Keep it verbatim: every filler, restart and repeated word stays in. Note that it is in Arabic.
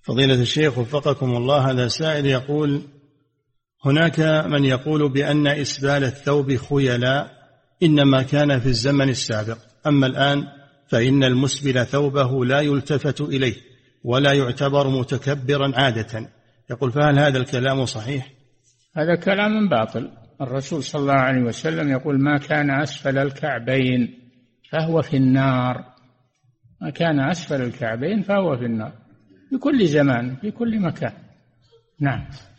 فضيلة الشيخ وفقكم الله، هذا سائل يقول: هناك من يقول بأن إسبال الثوب خيلاء إنما كان في الزمن السابق، أما الآن فإن المسبل ثوبه لا يلتفت إليه ولا يعتبر متكبرا عادة. يقول: فهل هذا الكلام صحيح؟ هذا كلام باطل. الرسول صلى الله عليه وسلم يقول: ما كان أسفل الكعبين فهو في النار. ما كان أسفل الكعبين فهو في النار، في كل زمان في كل مكان. نعم.